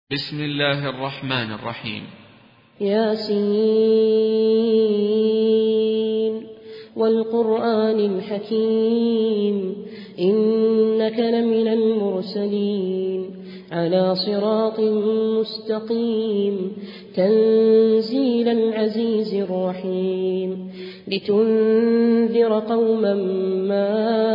بسم الله الرحمن الرحيم. ياسين والقرآن الحكيم إنك لمن المرسلين على صراط مستقيم تنزيل العزيز الرحيم لتنذر قوما ما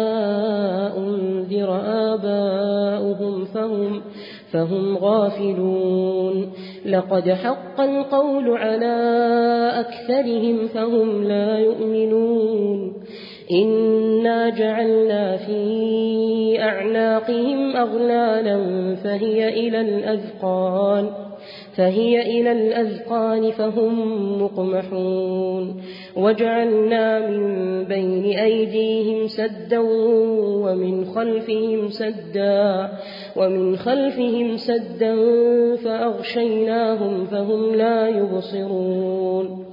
أنذر آباؤهم فهم غافلون لقد حق القول على أكثرهم فهم لا يؤمنون إنا جعلنا في أعناقهم أغلالا فهي إلى الأذقان فهم مقمحون وجعلنا من بين أيديهم سدا ومن خلفهم سدا فأغشيناهم فهم لا يبصرون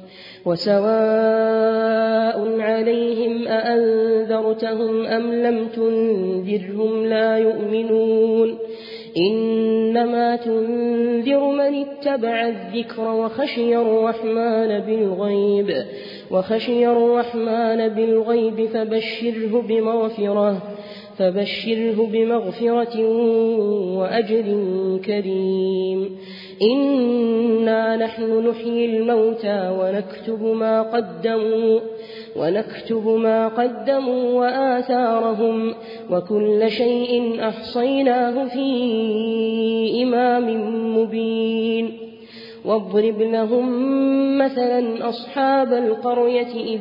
وسواء عليهم أأنذرتهم أم لم تنذرهم لا يؤمنون إنما تنذر من اتبع الذكر وخشي الرحمن بالغيب فبشره بمغفرة وأجر كريم إنا نحن نحيي الموتى ونكتب ما قدموا وآثارهم وكل شيء أحصيناه في إمام مبين واضرب لهم مثلا أصحاب القرية إذ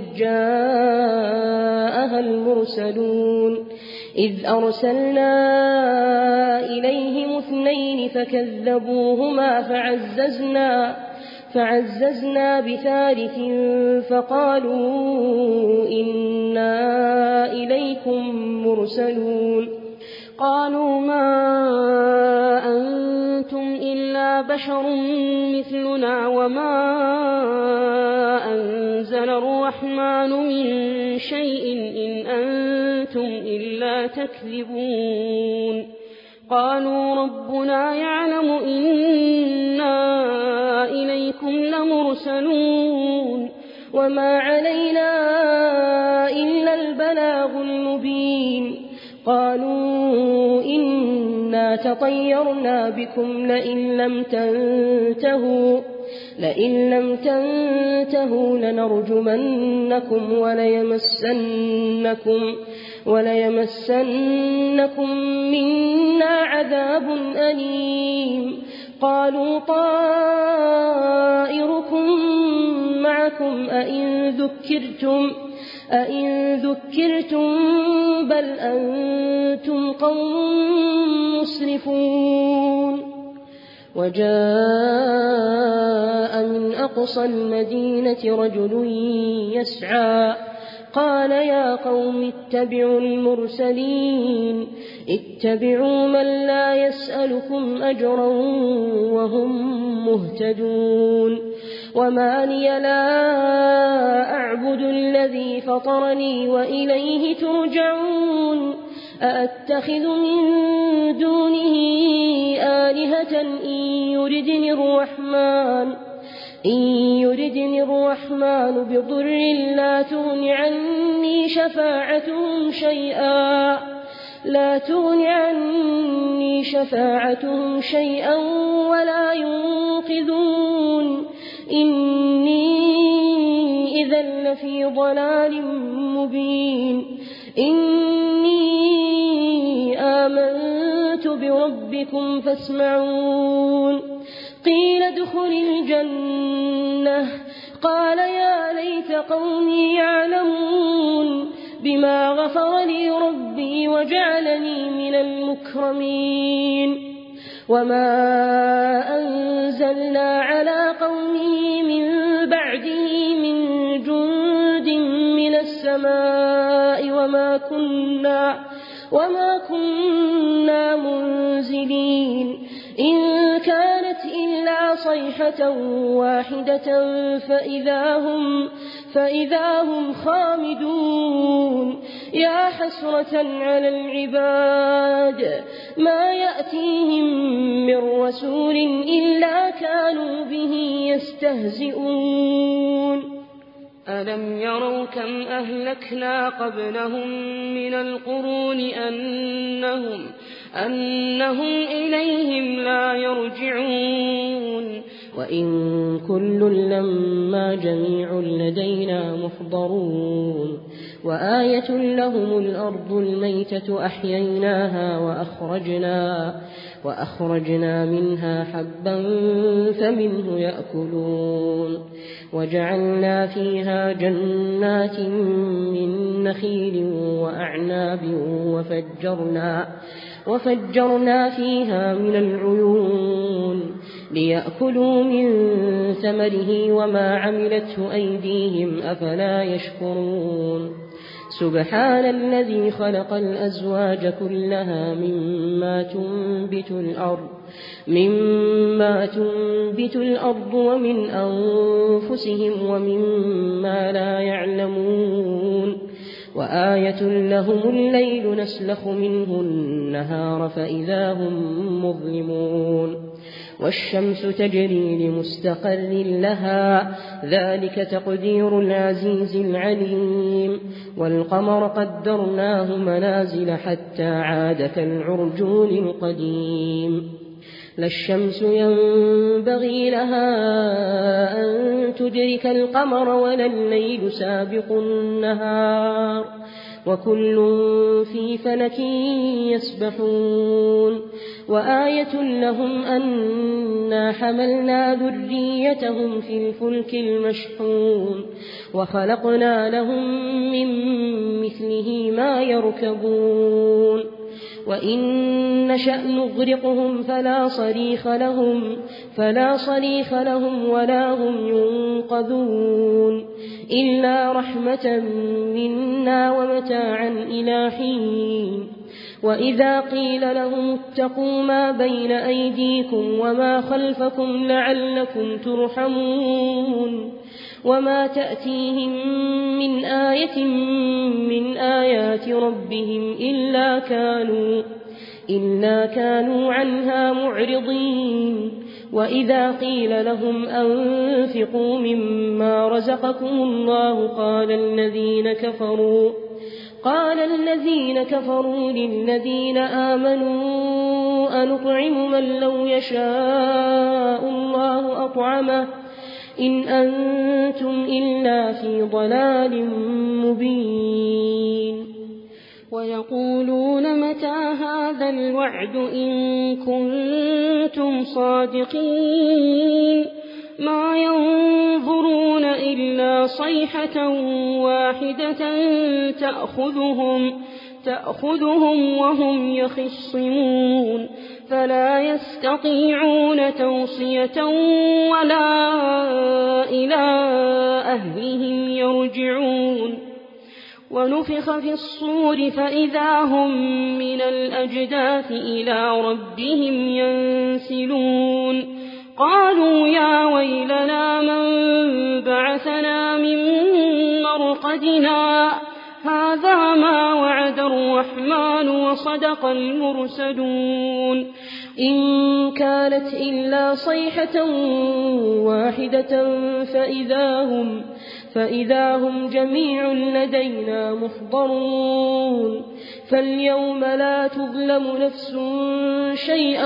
جاءها المرسلون إذ أرسلنا إليهم 2 فكذبوهما فعززنا بثالث فقالوا إنا إليكم مرسلون قالوا ما أنتم إلا بشر مثلنا وما أنزل الرحمن من شيء إن أنتم إلا تكذبون قالوا ربنا يعلم إنا إليكم لمرسلون وما علينا إلا البلاغ المبين قالوا إنا تطيرنا بكم لئن لم تنتهوا لنرجمنكم وليمسنكم منا عذاب أليم قالوا طائركم معكم أئن ذكرتم بل أنتم قوم مسرفون وجاء من أقصى المدينة رجل يسعى قال يا قوم اتبعوا المرسلين اتبعوا من لا يسألكم أجرا وهم مهتدون وما لي لا أعبد الذي فطرني وإليه ترجعون أأتخذ من دونه آلهة إن يردني الرحمن بضر لا تغن عني شفاعتهم شيئا ولا ينقذون إني إذا لفي ضلال مبين إني آمنت بربكم فاسمعون قيل ادخل الجنة قال يا ليت قومي يعلمون بما غفر لي ربي وجعلني من المكرمين وما أنزلنا على قومه من بعده من جند من السماء وما كنا منزلين إن كان كانت إلا صيحة واحدة فإذا هم خامدون يا حسرة على العباد ما يأتيهم من رسول إلا كانوا به يستهزئون ألم يروا كم أهلكنا قبلهم من القرون أنهم إليهم لا يرجعون وإن كل لما جميع لدينا محضرون وآية لهم الأرض الميتة أحييناها وأخرجنا منها حبا فمنه يأكلون وجعلنا فيها جنات من نخيل وأعناب وفجرنا فيها من العيون ليأكلوا من ثمره وما عملته أيديهم أفلا يشكرون سبحان الذي خلق الأزواج كلها مما تنبت الأرض ومن أنفسهم ومما لا يعلمون وآية لهم الليل نسلخ منه النهار فإذا هم مظلمون والشمس تجري لمستقر لها ذلك تقدير العزيز العليم والقمر قدرناه منازل حتى عاد كالعرجون القديم لا الشمس ينبغي لها أن تدرك القمر ولا الليل سابق النهار وكل في فلك يسبحون وآية لهم أنا حملنا ذريتهم في الفلك المشحون وخلقنا لهم من مثله ما يركبون وإن نشأ نغرقهم فلا صريخ لهم ولا هم ينقذون إلا رحمة منا ومتاعا إلى حين وإذا قيل لهم اتقوا ما بين أيديكم وما خلفكم لعلكم ترحمون وما تأتيهم من آية من آيات ربهم إلا كانوا عنها معرضين وإذا قيل لهم أنفقوا مما رزقكم الله قال الذين كفروا للذين آمنوا أنطعم من لو يشاء الله أطعمه إن أنتم إلا في ضلال مبين ويقولون متى هذا الوعد إن كنتم صادقين ما ينظرون إلا صيحة واحدة تأخذهم وهم يخصمون فلا يستطيعون توصية ولا إلى أهلهم يرجعون ونفخ في الصور فإذا هم من الأجداث إلى ربهم ينسلون قالوا يا ويلنا من بعثنا من مرقدنا هذا ما وعد الرحمن وصدق المرسلون إن كانت إلا صيحة واحدة فإذا هم جميع لدينا محضرون فاليوم لا تظلم نفس شيئا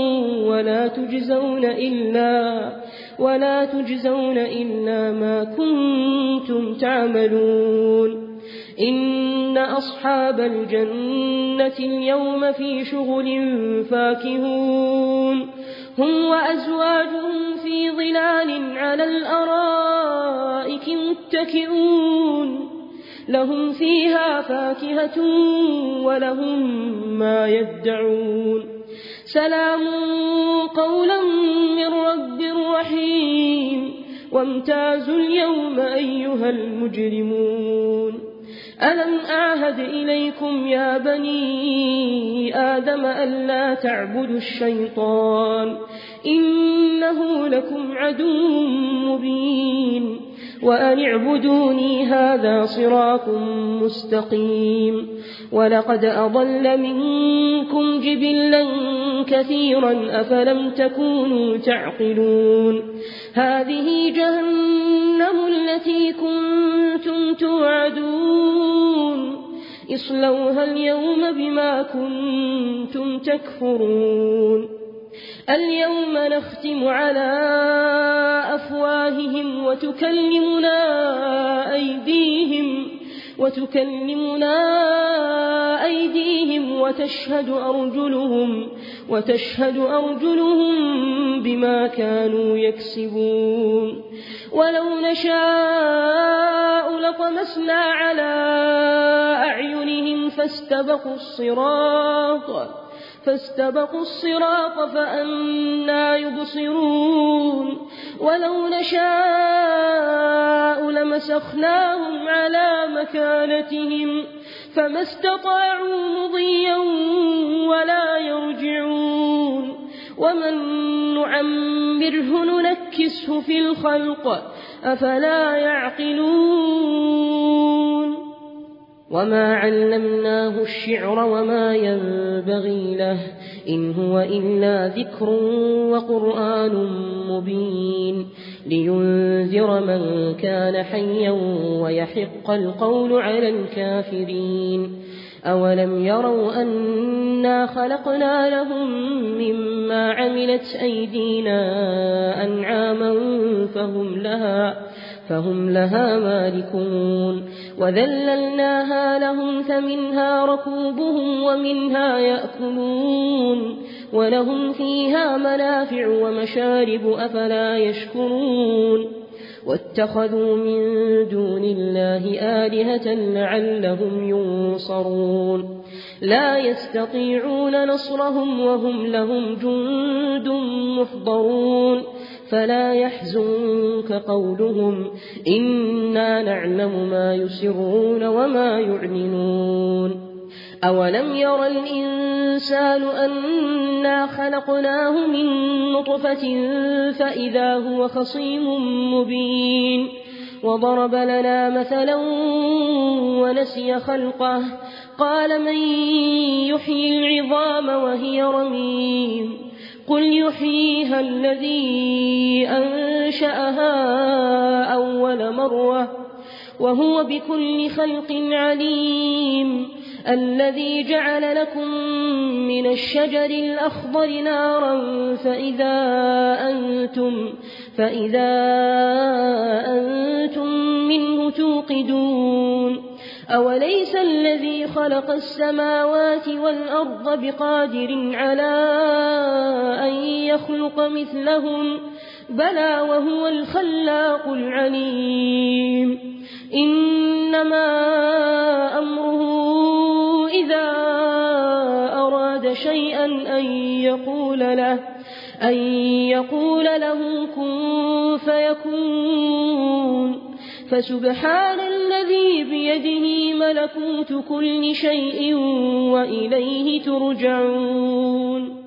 ولا تجزون إلا ما كنتم تعملون إن أصحاب الجنة اليوم في شغل فاكهون هم وأزواجهم في ظلال على الأرائك متكئون لهم فيها فاكهة ولهم ما يدعون سلام قولا من رب رحيم وامتازوا اليوم أيها المجرمون ألم أعهد إليكم يا بني آدم ألا تعبدوا الشيطان إنه لكم عدو مبين وأن اعبدوني هذا صراط مستقيم ولقد أضل منكم جبلا كثيرا أفلم تكونوا تعقلون هذه جهنم التي كنتم توعدون اصلوها اليوم بما كنتم تكفرون اليوم نختم على أفواههم وتكلمنا أيديهم وتشهد أرجلهم بما كانوا يكسبون ولو نشاء لطمسنا على أعينهم فاستبقوا الصراط فأنى يبصرون ولو نشاء لمسخناهم على مكانتهم فما استطاعوا مضيا ولا يرجعون ومن نعمره ننكسه في الخلق أفلا يعقلون وما علمناه الشعر وما ينبغي له إن هو إلا ذكر وقرآن مبين لينذر من كان حيا ويحق القول على الكافرين أولم يروا أنا خلقنا لهم مما عملت أيدينا أنعاما فهم لها مالكون وذللناها لهم فمنها ركوبهم ومنها يأكلون ولهم فيها منافع ومشارب أفلا يشكرون واتخذوا من دون الله آلهة لعلهم ينصرون لا يستطيعون نصرهم وهم لهم جند محضرون فلا يحزنك قولهم إنا نعلم ما يسرون وما يعلنون أولم ير الإنسان أنا خلقناه من نطفة فإذا هو خصيم مبين وضرب لنا مثلا ونسي خلقه قال من يحيي العظام وهي رميم قل يحييها الذي أنشأها أول مرة وهو بكل خلق عليم الذي جعل لكم من الشجر الأخضر نارا فإذا أنتم منه توقدون أوليس الذي خلق السماوات والأرض بقادر على أن يخلق مثلهم بلى وهو الخلاق العليم إنما أمره إذا أراد شيئا أن يقول له كن فيكون فسبحان الذي بيده ملكوت كل شيء وإليه ترجعون